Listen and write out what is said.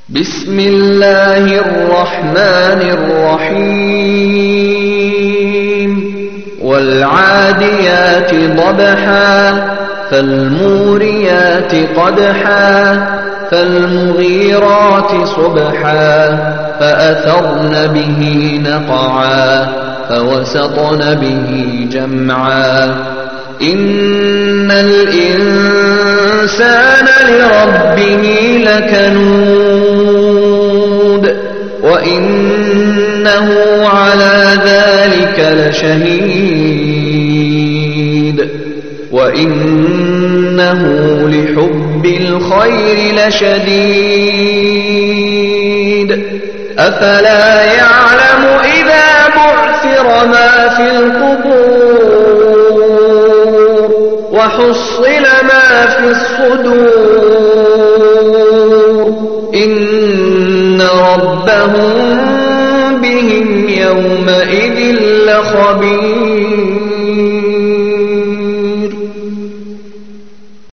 بسم الله الرحمن الرحيم والعاديات ضبحا فالموريات قدحا فالمغيرات صبحا فأثرن به نقعا فوسطن به جمعا إن الإنسان لربه لكنود وإنه على ذلك لشهيد وإنه لحب الخير لشديد أفلا يعلم إذا بعثر ما في القبور وحصل ما في الصدور إن ربهم بهم يومئذ لخبير